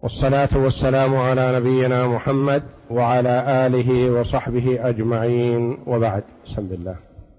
والصلاة والسلام على نبينا محمد وعلى آله وصحبه أجمعين، وبعد. بسم الله.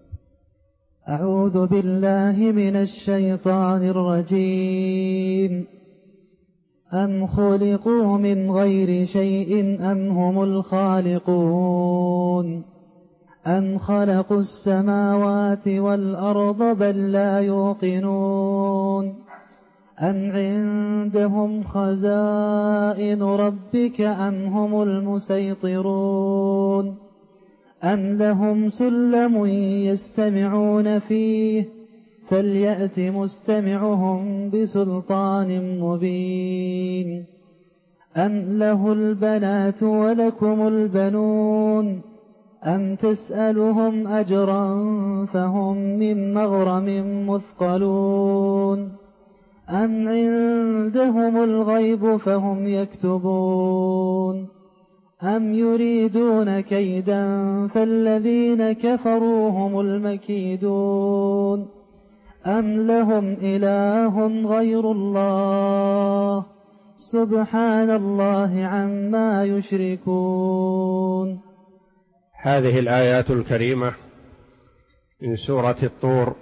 أعوذ بالله من الشيطان الرجيم. أم خلقوا من غير شيء أم هم الخالقون أم خلقوا السماوات والأرض بل لا يوقنون أم عندهم خزائن ربك أم هم المسيطرون أم لهم سلم يستمعون فيه فليأت مستمعهم بسلطان مبين أم له البنات ولكم البنون أم تسألهم أجرا فهم من مغرم مثقلون أم عندهم الغيب فهم يكتبون أم يريدون كيدا فالذين كفروا هم المكيدون أم لهم إله غير الله سبحان الله عما يشركون. هذه الآيات الكريمة من سورة الطور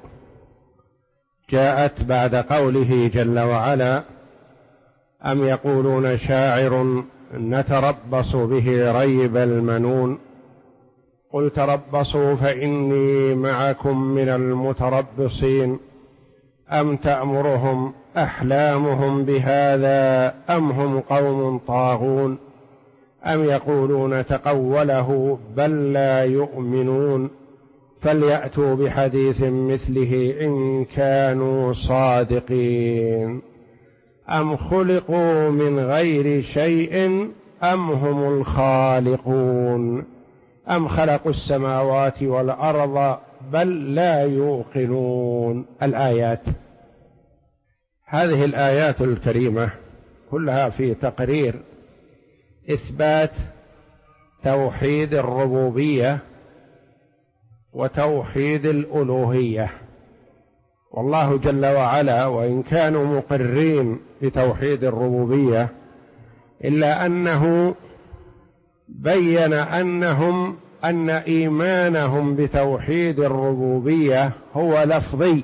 جاءت بعد قوله جل وعلا: أم يقولون شاعر نتربص به ريب المنون قل تربصوا فإني معكم من المتربصين أم تأمرهم أحلامهم بهذا أم هم قوم طاغون أم يقولون تقوله بل لا يؤمنون فليأتوا بحديث مثله إن كانوا صادقين أم خلقوا من غير شيء أم هم الخالقون أم خلقوا السماوات والأرض بل لا يوقنون. الآيات، هذه الآيات الكريمة كلها في تقرير إثبات توحيد الربوبية وتوحيد الألوهية. والله جل وعلا وإن كانوا مقرين بتوحيد الربوبية إلا أنه بين أن إيمانهم بتوحيد الربوبية هو لفظي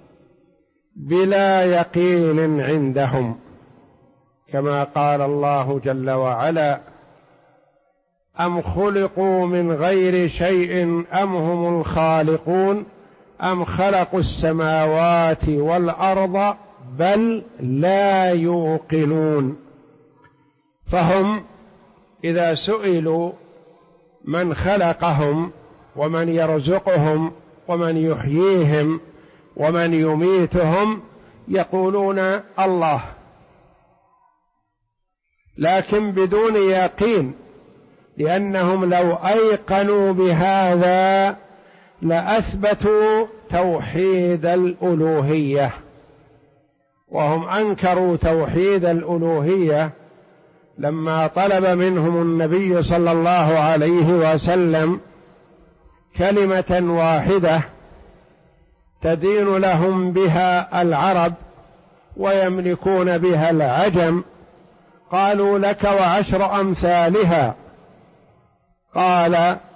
بلا يقين عندهم، كما قال الله جل وعلا: أم خلقوا من غير شيء أم هم الخالقون أم خلقوا السماوات والأرض بل لا يوقنون. فهم إذا سئلوا من خلقهم ومن يرزقهم ومن يحييهم ومن يميتهم يقولون الله، لكن بدون يقين، لأنهم لو أيقنوا بهذا لأثبتوا توحيد الألوهية، وهم أنكروا توحيد الألوهية لما طلب منهم النبي صلى الله عليه وسلم كلمة واحدة تدين لهم بها العرب ويملكون بها العجم، قالوا لك وعشر أمثالها، قال: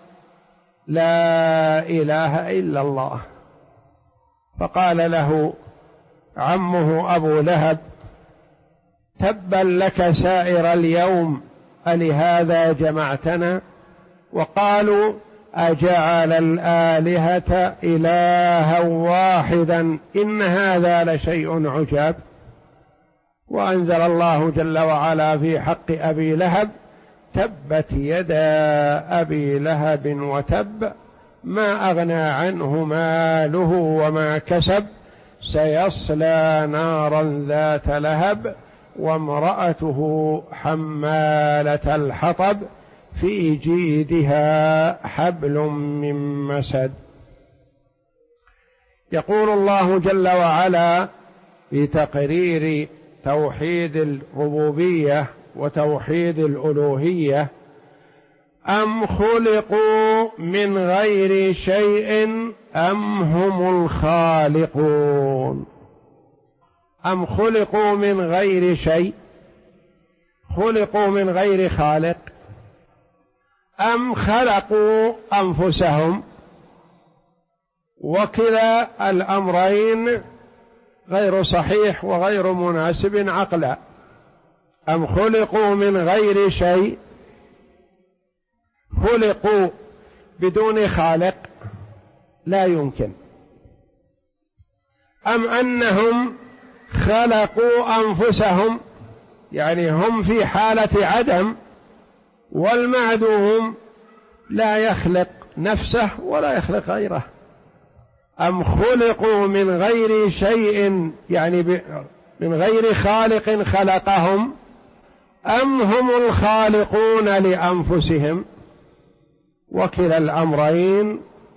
لا إله إلا الله. فقال له عمه أبو لهب: تبا لك سائر اليوم ألهذا جمعتنا؟ وقالوا: أجعل الآلهة إلها واحدا إن هذا لشيء عجاب. وأنزل الله جل وعلا في حق أبي لهب: تبت يدا أبي لهب وتب ما أغنى عنه ماله وما كسب سيصلى نارا ذات لهب وامرأته حمالة الحطب في جيدها حبل من مسد. يقول الله جل وعلا في تقرير توحيد الربوبية وتوحيد الألوهية: أم خلقوا من غير شيء أم هم الخالقون. أم خلقوا من غير شيء، خلقوا من غير خالق أم خلقوا أنفسهم؟ وكلا الأمرين غير صحيح وغير مناسب عقلا. أم خلقوا من غير شيء، خلقوا بدون خالق لا يمكن. أم أنهم خلقوا أنفسهم، يعني هم في حالة عدم، والمعدوم لا يخلق نفسه ولا يخلق غيره. أم خلقوا من غير شيء، يعني من غير خالق خلقهم، أم هم الخالقون لأنفسهم؟ وكلا الأمرين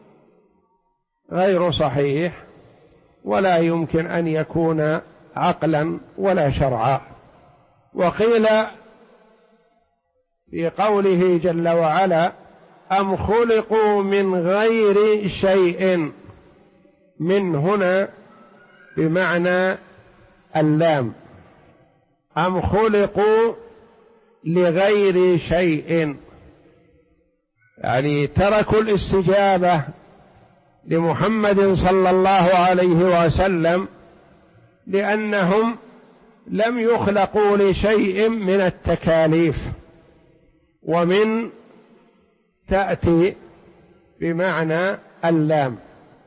غير صحيح ولا يمكن أن يكون عقلا ولا شرعا. وقيل في قوله جل وعلا أم خلقوا من غير شيء، من هنا بمعنى اللام، أم خلقوا لغير شيء، يعني تركوا الاستجابة لمحمد صلى الله عليه وسلم لأنهم لم يخلقوا لشيء من التكاليف. ومن تأتي بمعنى اللام،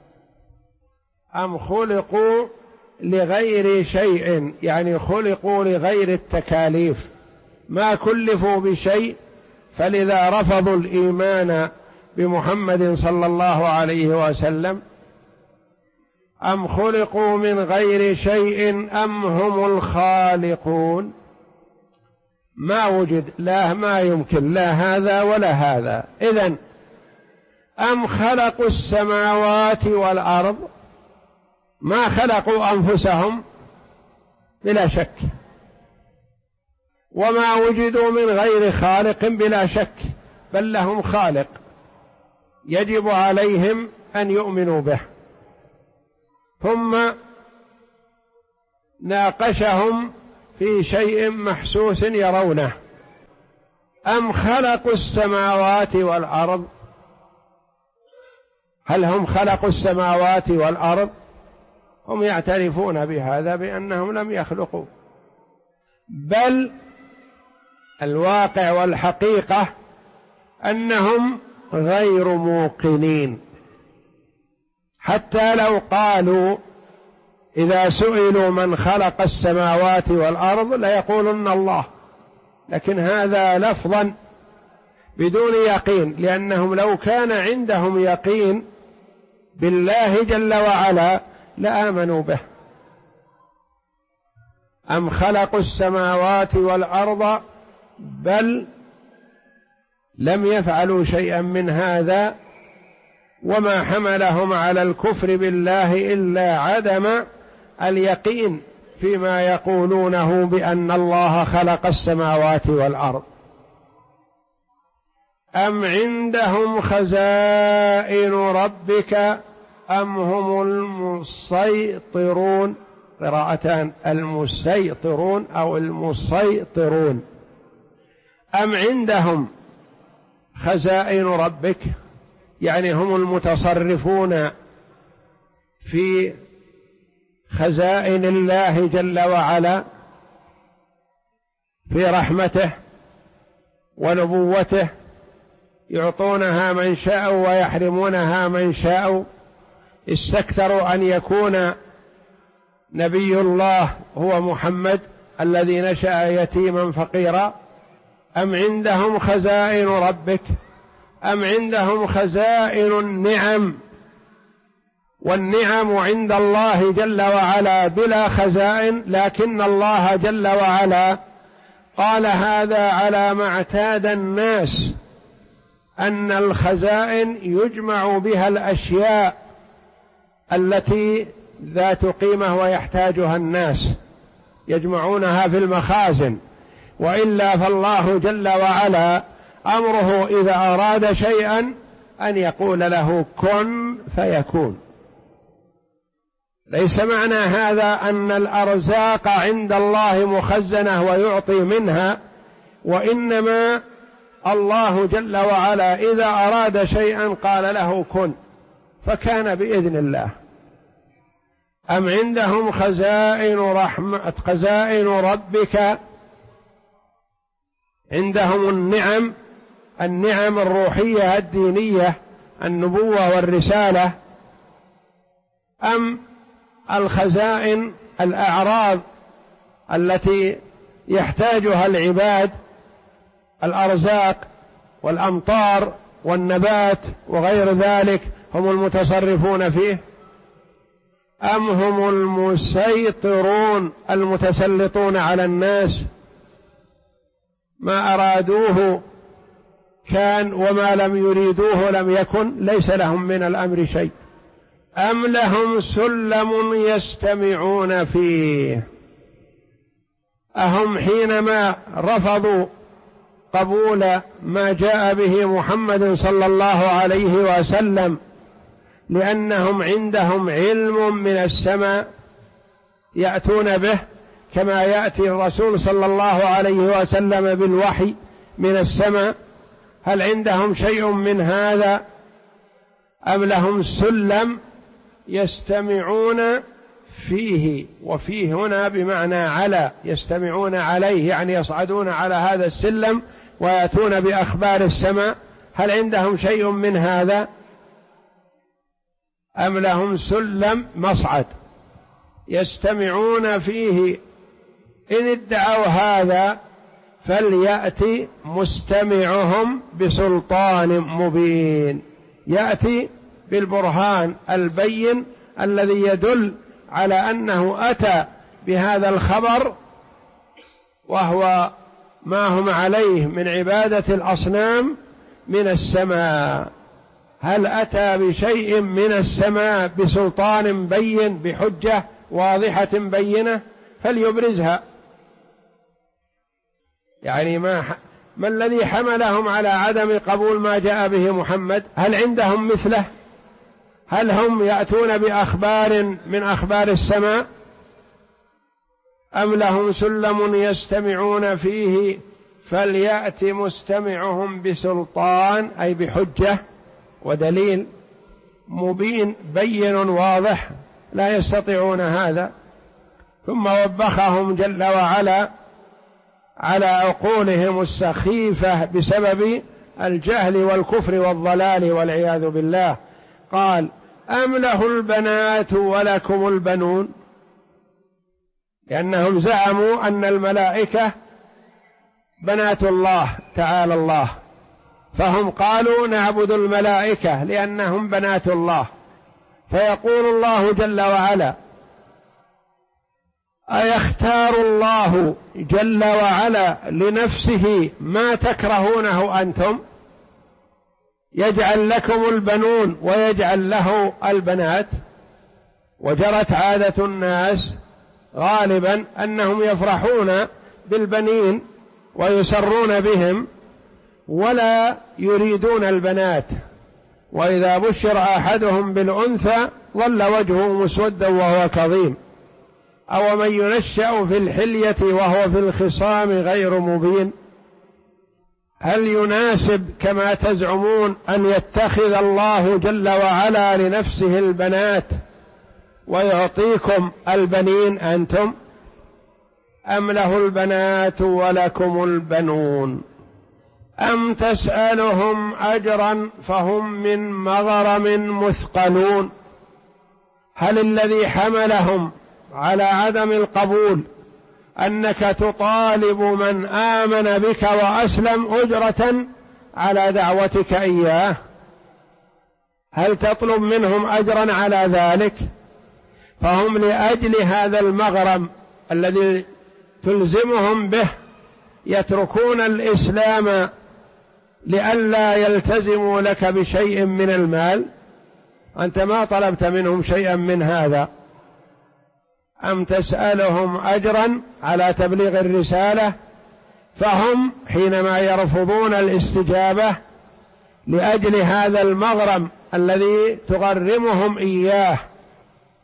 أم خلقوا لغير شيء، يعني خلقوا لغير التكاليف، ما كلفوا بشيء فلذا رفضوا الإيمان بمحمد صلى الله عليه وسلم. أم خلقوا من غير شيء أم هم الخالقون؟ ما وجد، لا ما يمكن، لا هذا ولا هذا. إذن أم خلقوا السماوات والأرض، ما خلقوا أنفسهم بلا شك، وما وجدوا من غير خالق بلا شك، بل لهم خالق يجب عليهم أن يؤمنوا به. ثم ناقشهم في شيء محسوس يرونه، أم خلقوا السماوات والأرض، هل هم خلقوا السماوات والأرض؟ هم يعترفون بهذا بأنهم لم يخلقوا، بل الواقع والحقيقة أنهم غير موقنين. حتى لو قالوا إذا سئلوا من خلق السماوات والأرض ليقولن الله، لكن هذا لفظا بدون يقين، لأنهم لو كان عندهم يقين بالله جل وعلا لآمنوا به. أم خلقوا السماوات والأرض، بل لم يفعلوا شيئا من هذا، وما حملهم على الكفر بالله إلا عدم اليقين فيما يقولونه بأن الله خلق السماوات والأرض. أم عندهم خزائن ربك أم هم المسيطرون، قراءتان، المسيطرون أو المسيطرون. أم عندهم خزائن ربك، يعني هم المتصرفون في خزائن الله جل وعلا، في رحمته ونبوته، يعطونها من شاء ويحرمونها من شاء. استكثروا أن يكون نبي الله هو محمد الذي نشأ يتيما فقيرا. أم عندهم خزائن ربك، أم عندهم خزائن النعم، والنعم عند الله جل وعلا بلا خزائن، لكن الله جل وعلا قال هذا على ما اعتاد الناس، أن الخزائن يجمع بها الأشياء التي ذات قيمة ويحتاجها الناس، يجمعونها في المخازن، وإلا فالله جل وعلا أمره إذا أراد شيئا أن يقول له كن فيكون. ليس معنى هذا أن الأرزاق عند الله مخزنة ويعطي منها وإنما الله جل وعلا إذا أراد شيئا قال له كن فكان بإذن الله. أم عندهم خزائن ربك، عندهم النعم الروحية الدينية، النبوة والرسالة، أم الخزائن الأعراض التي يحتاجها العباد، الأرزاق والأمطار والنبات وغير ذلك، هم المتصرفون فيه؟ أم هم المسيطرون المتسلطون على الناس، ما أرادوه كان وما لم يريدوه لم يكن، ليس لهم من الأمر شيء؟ أم لهم سلم يستمعون فيه؟ أهم حينما رفضوا قبول ما جاء به محمد صلى الله عليه وسلم لأنهم عندهم علم من السماء يأتون به كما يأتي الرسول صلى الله عليه وسلم بالوحي من السماء، هل عندهم شيء من هذا؟ أم لهم سلم يستمعون فيه؟ وفيه هنا بمعنى على، يستمعون عليه يعني يصعدون على هذا السلم ويأتون بأخبار السماء، هل عندهم شيء من هذا؟ أم لهم سلم مصعد يستمعون فيه؟ إن ادعوا هذا فليأتي مستمعهم بسلطان مبين، يأتي بالبرهان البين الذي يدل على أنه أتى بهذا الخبر وهو ما هم عليه من عبادة الأصنام من السماء. هل أتى بشيء من السماء بسلطان بين بحجة واضحة بينة؟ فليبرزها. يعني ما الذي حملهم على عدم قبول ما جاء به محمد؟ هل عندهم مثله؟ هل هم يأتون بأخبار من أخبار السماء؟ أم لهم سلم يستمعون فيه فليأت مستمعهم بسلطان، أي بحجة ودليل مبين بين واضح، لا يستطيعون هذا. ثم وبخهم جل وعلا على عقولهم السخيفة بسبب الجهل والكفر والضلال والعياذ بالله. قال أم له البنات ولكم البنون، لأنهم زعموا أن الملائكة بنات الله تعالى الله، فهم قالوا نعبد الملائكة لأنهم بنات الله. فيقول الله جل وعلا أيختار الله جل وعلا لنفسه ما تكرهونه أنتم؟ يجعل لكم البنون ويجعل له البنات؟ وجرت عادة الناس غالبا أنهم يفرحون بالبنين ويسرون بهم ولا يريدون البنات، وإذا بشر أحدهم بالأنثى ظل وجهه مسودا وهو كظيم، أو من ينشأ في الحلية وهو في الخصام غير مبين. هل يناسب كما تزعمون أن يتخذ الله جل وعلا لنفسه البنات ويعطيكم البنين أنتم؟ أم له البنات ولكم البنون أم تسألهم أجرا فهم من مغرم مثقلون؟ هل الذي حملهم على عدم القبول أنك تطالب من آمن بك وأسلم أجرة على دعوتك إياه؟ هل تطلب منهم أجرا على ذلك؟ فهم لأجل هذا المغرم الذي تلزمهم به يتركون الإسلام لئلا يلتزموا لك بشيء من المال. أنت ما طلبت منهم شيئا من هذا. أم تسألهم أجرا على تبليغ الرسالة، فهم حينما يرفضون الاستجابة لأجل هذا المغرم الذي تغرمهم إياه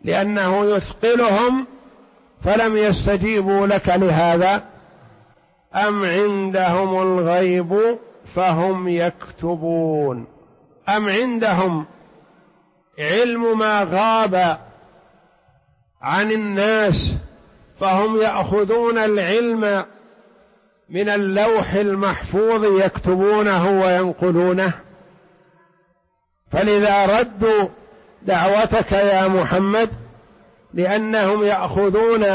لأنه يثقلهم فلم يستجيبوا لك لهذا. أم عندهم الغيب فهم يكتبون. أم عندهم علم ما غاب عن الناس فهم يأخذون العلم من اللوح المحفوظ يكتبونه وينقلونه. فلذا ردوا دعوتك يا محمد لأنهم يأخذون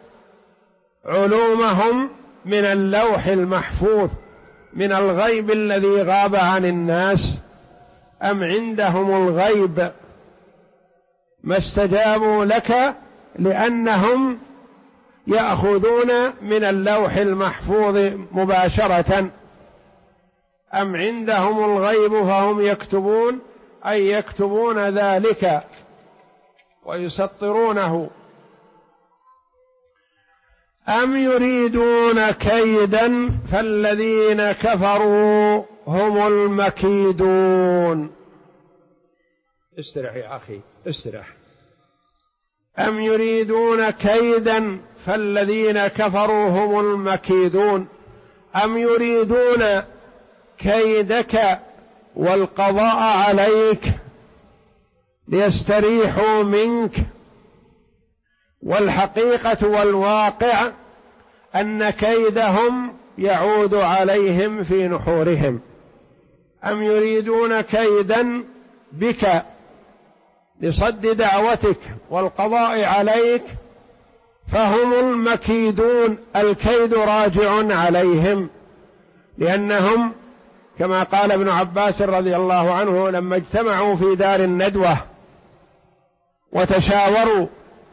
علومهم من اللوح المحفوظ من الغيب الذي غاب عن الناس. أم عندهم الغيب ما استجابوا لك لأنهم يأخذون من اللوح المحفوظ مباشرة. أم عندهم الغيب فهم يكتبون أي يكتبون ذلك ويسطرونه. أم يريدون كيدا فالذين كفروا هم المكيدون. استرح يا أخي استرح. أم يريدون كيدا فالذين كفروا هم المكيدون. أم يريدون كيدك والقضاء عليك ليستريحوا منك، والحقيقة والواقع أن كيدهم يعود عليهم في نحورهم. أم يريدون كيدا بك لصد دعوتك والقضاء عليك فهم المكيدون. الكيد راجع عليهم لأنهم كما قال ابن عباس رضي الله عنه لما اجتمعوا في دار الندوة وتشاوروا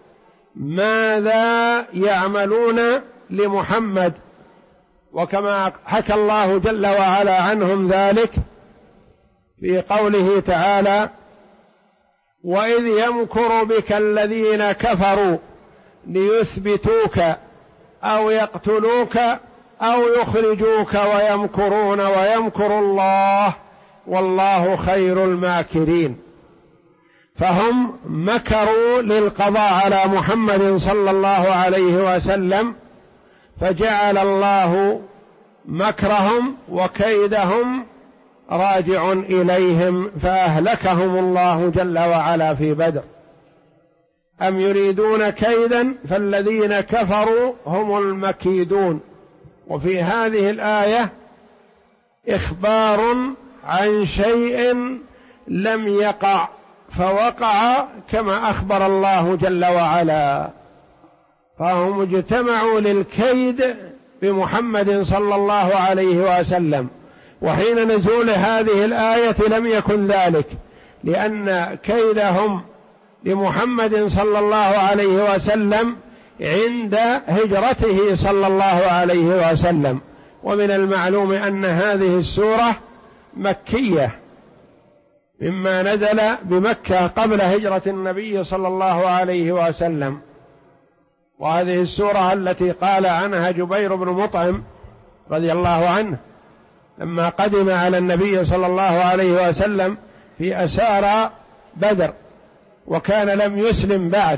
ماذا يعملون لمحمد، وكما حكى الله جل وعلا عنهم ذلك في قوله تعالى: وإذ يمكر بك الذين كفروا ليثبتوك أو يقتلوك أو يخرجوك ويمكرون ويمكر الله والله خير الماكرين. فهم مكروا للقضاء على محمد صلى الله عليه وسلم، فجعل الله مكرهم وكيدهم راجع إليهم فأهلكهم الله جل وعلا في بدر. أم يريدون كيدا فالذين كفروا هم المكيدون. وفي هذه الآية إخبار عن شيء لم يقع فوقع كما أخبر الله جل وعلا. فهم اجتمعوا للكيد بمحمد صلى الله عليه وسلم، وحين نزول هذه الآية لم يكن ذلك، لأن كيدهم لمحمد صلى الله عليه وسلم عند هجرته صلى الله عليه وسلم. ومن المعلوم أن هذه السورة مكية مما نزل بمكة قبل هجرة النبي صلى الله عليه وسلم. وهذه السورة التي قال عنها جبير بن مطعم رضي الله عنه لما قدم على النبي صلى الله عليه وسلم في أسارى بدر وكان لم يسلم بعد،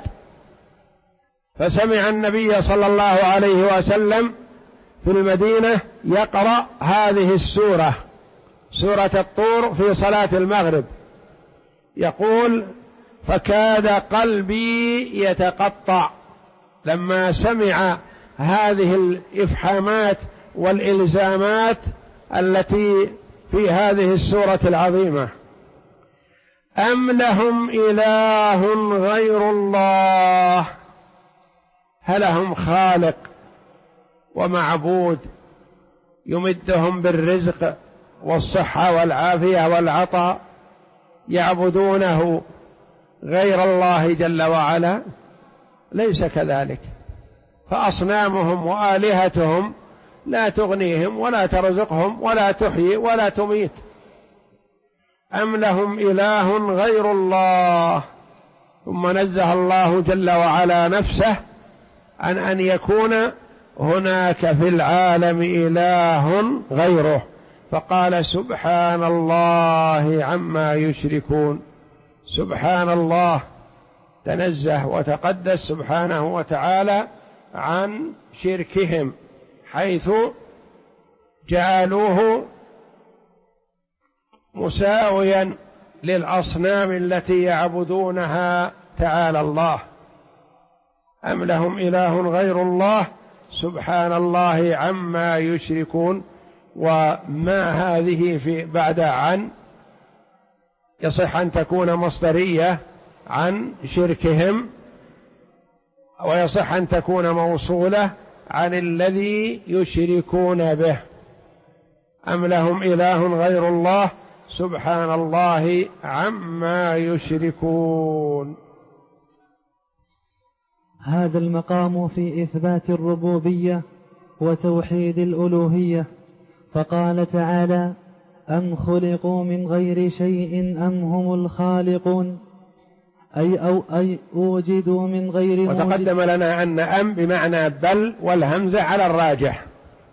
فسمع النبي صلى الله عليه وسلم في المدينة يقرأ هذه السورة، سورة الطور، في صلاة المغرب، يقول: فكاد قلبي يتقطع لما سمع هذه الإفحامات والإلزامات التي في هذه السورة العظيمة. أم لهم إله غير الله؟ هل هم خالق ومعبود يمدهم بالرزق والصحة والعافية والعطاء يعبدونه غير الله جل وعلا؟ ليس كذلك. فأصنامهم وآلهتهم لا تغنيهم ولا ترزقهم ولا تحيي ولا تميت. أم لهم إله غير الله؟ ثم نزه الله جل وعلا نفسه عن أن يكون هناك في العالم إله غيره، فقال: سبحان الله عما يشركون. سبحان الله، تنزه وتقدس سبحانه وتعالى عن شركهم، حيث جعلوه مساويا للأصنام التي يعبدونها تعالى الله. أم لهم إله غير الله سبحان الله عما يشركون. وما هذه في بعد عن يصح أن تكون مصدرية عن شركهم، ويصح أن تكون موصولة عن الذي يشركون به. أم لهم إله غير الله سبحان الله عما يشركون. هذا المقام في إثبات الربوبية وتوحيد الألوهية. فقال تعالى: أم خلقوا من غير شيء أم هم الخالقون، أي أوجدوا من غير موجد. وتقدم لنا أن أم بمعنى بل والهمزة على الراجح،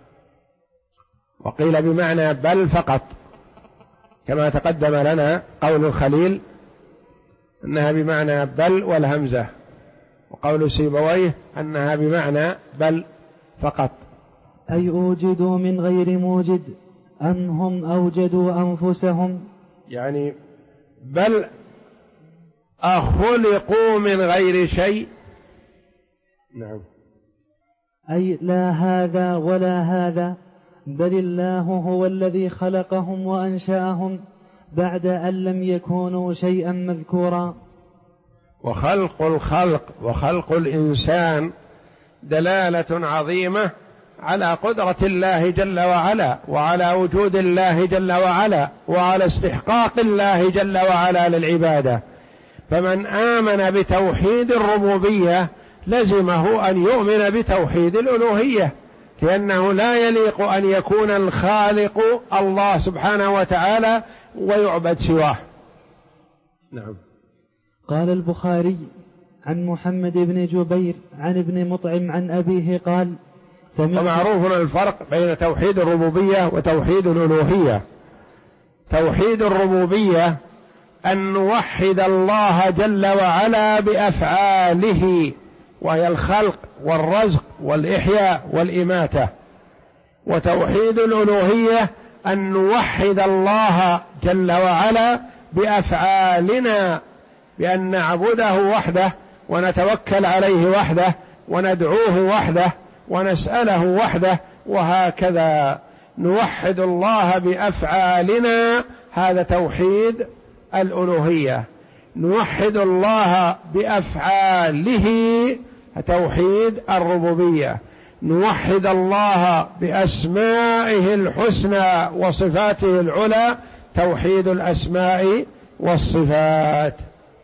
وقيل بمعنى بل فقط، كما تقدم لنا قول الخليل أنها بمعنى بل والهمزة، وقول سيبويه أنها بمعنى بل فقط. أي أوجدوا من غير موجد أم هم أوجدوا أنفسهم، يعني بل أخلقوا من غير شيء. نعم. أي لا هذا ولا هذا، بل الله هو الذي خلقهم وأنشأهم بعد أن لم يكونوا شيئا مذكورا. وخلق الخلق وخلق الإنسان دلالة عظيمة على قدرة الله جل وعلا، وعلى وجود الله جل وعلا، وعلى استحقاق الله جل وعلا للعبادة. فمن آمن بتوحيد الربوبية لزمه أن يؤمن بتوحيد الألوهية، لأنه لا يليق أن يكون الخالق الله سبحانه وتعالى ويعبد سواه. نعم. قال البخاري عن محمد بن جبير عن ابن مطعم عن أبيه قال: ومعروف الفرق بين توحيد الربوبية وتوحيد الألوهية. توحيد الربوبية أن نوحد الله جل وعلا بأفعاله، وهي الخلق والرزق والإحياء والإماتة. وتوحيد الألوهية أن نوحد الله جل وعلا بأفعالنا، بأن نعبده وحده ونتوكل عليه وحده وندعوه وحده ونسأله وحده، وهكذا نوحد الله بأفعالنا. هذا توحيد الألوهية. نوحد الله بأفعاله توحيد الربوبية. نوحد الله بأسمائه الحسنى وصفاته العلى توحيد الأسماء والصفات.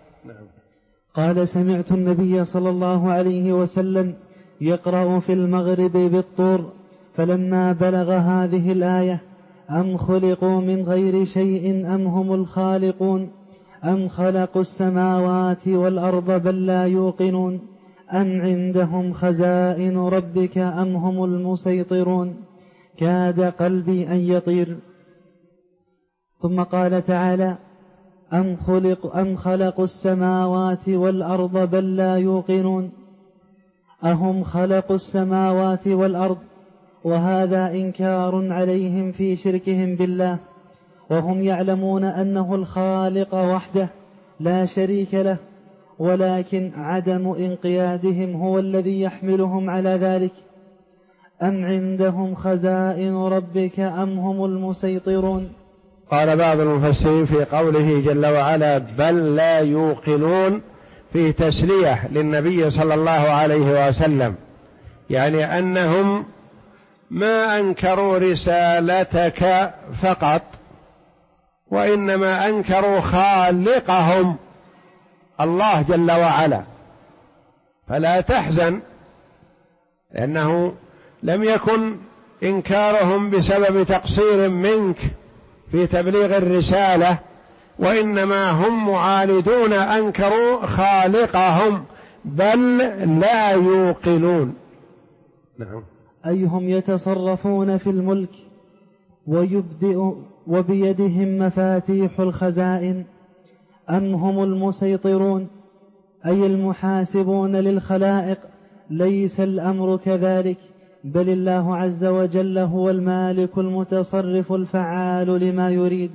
قال: سمعت النبي صلى الله عليه وسلم يقرأ في المغرب بالطور، فلما بلغ هذه الآية: أم خلقوا من غير شيء أم هم الخالقون، أم خلقوا السماوات والأرض بل لا يوقنون، أم عندهم خزائن ربك أم هم المسيطرون، كاد قلبي أن يطير. ثم قال تعالى: أم خلقوا السماوات والأرض بل لا يوقنون، أهم خلقوا السماوات والأرض. وهذا إنكار عليهم في شركهم بالله، وهم يعلمون أنه الخالق وحده لا شريك له، ولكن عدم انقيادهم هو الذي يحملهم على ذلك. أم عندهم خزائن ربك أم هم المسيطرون. قال بعض المفسرين في قوله جل وعلا بل لا يوقنون في تسلية للنبي صلى الله عليه وسلم، يعني أنهم ما أنكروا رسالتك فقط، وإنما أنكروا خالقهم الله جل وعلا. فلا تحزن، لأنه لم يكن إنكارهم بسبب تقصير منك في تبليغ الرسالة، وإنما هم معاندون أنكروا خالقهم بل لا يوقنون. نعم. أي هم يتصرفون في الملك وبيدهم مفاتيح الخزائن، أم هم المسيطرون أي المحاسبون للخلائق. ليس الأمر كذلك، بل الله عز وجل هو المالك المتصرف الفعال لما يريد.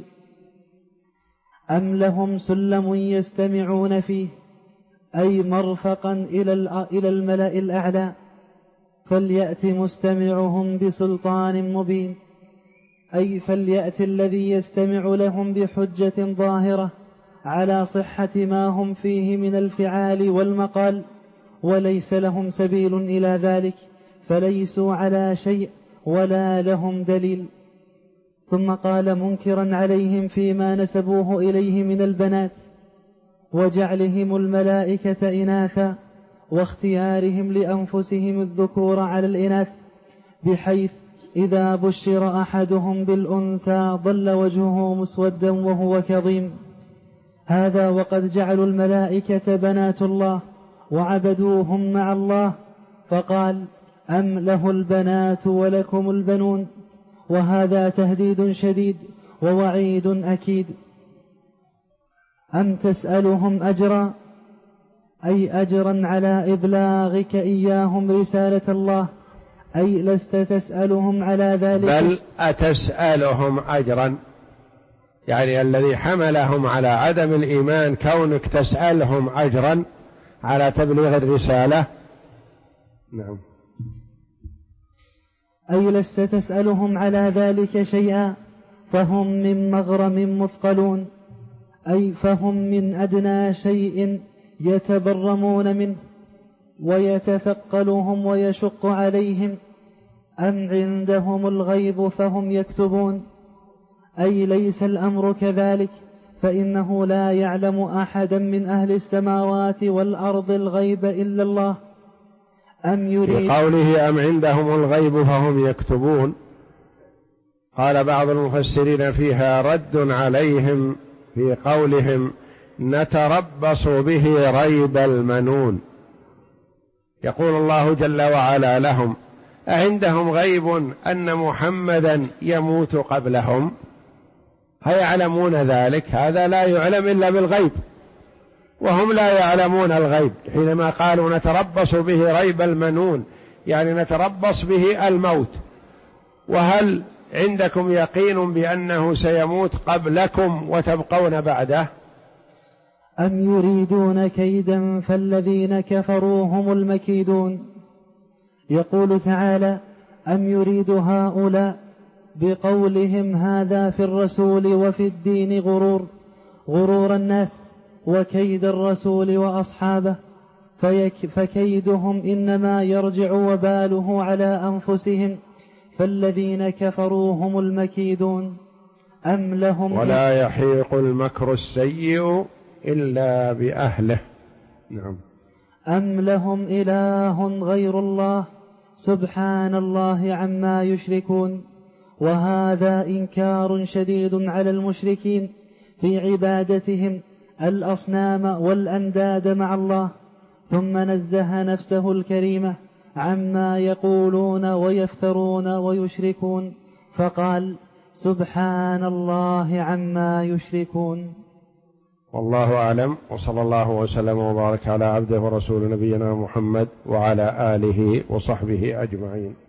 أم لهم سلم يستمعون فيه، أي مرفقا إلى الملأ الأعلى، فليأت مستمعهم بسلطان مبين، أي فليأت الذي يستمع لهم بحجة ظاهرة على صحة ما هم فيه من الفعال والمقال، وليس لهم سبيل إلى ذلك، فليسوا على شيء ولا لهم دليل. ثم قال منكرا عليهم فيما نسبوه إليه من البنات، وجعلهم الملائكة إناثا، واختيارهم لأنفسهم الذكور على الإناث، بحيث إذا بشر أحدهم بالأنثى ظل وجهه مسودا وهو كظيم. هذا وقد جعلوا الملائكة بنات الله وعبدوهم مع الله، فقال أم له البنات ولكم البنون، وهذا تهديد شديد ووعيد أكيد. أم تسألهم أجرا، أي أجرا على إبلاغك إياهم رسالة الله، أي لست تسألهم على ذلك، بل أتسألهم أجرا، يعني الذي حملهم على عدم الإيمان كونك تسألهم أجرا على تبليغ الرسالة. نعم. أي لست تسألهم على ذلك شيئا، فهم من مغرم مثقلون، أي فهم من أدنى شيء يتبرمون منه ويتثقلهم ويشق عليهم. أم عندهم الغيب فهم يكتبون، أي ليس الأمر كذلك، فإنه لا يعلم أحدا من أهل السماوات والأرض الغيب إلا الله. أم يريد بقوله أم عندهم الغيب فهم يكتبون، قال بعض المفسرين فيها رد عليهم في قولهم نتربص به ريب المنون. يقول الله جل وعلا لهم أعندهم غيب أن محمدا يموت قبلهم؟ هيعلمون ذلك؟ هذا لا يعلم إلا بالغيب، وهم لا يعلمون الغيب. حينما قالوا نتربص به ريب المنون يعني نتربص به الموت، وهل عندكم يقين بأنه سيموت قبلكم وتبقون بعده؟ أم يريدون كيدا فالذين كفروا هم المكيدون. يقول تعالى أم يريد هؤلاء بقولهم هذا في الرسول وفي الدين غرور الناس وكيد الرسول وأصحابه، فكيدهم إنما يرجع وباله على أنفسهم، فالذين كفروا هم المكيدون. أم لهم ولا يحيق المكر السيء إلا بأهله. نعم. أم لهم إله غير الله سبحان الله عما يشركون. وهذا إنكار شديد على المشركين في عبادتهم الأصنام والأنداد مع الله، ثم نزه نفسه الكريمة عما يقولون ويفترون ويشركون، فقال سبحان الله عما يشركون. والله أعلم، وصلى الله وسلم وبارك على عبده ورسول نبينا محمد وعلى آله وصحبه أجمعين.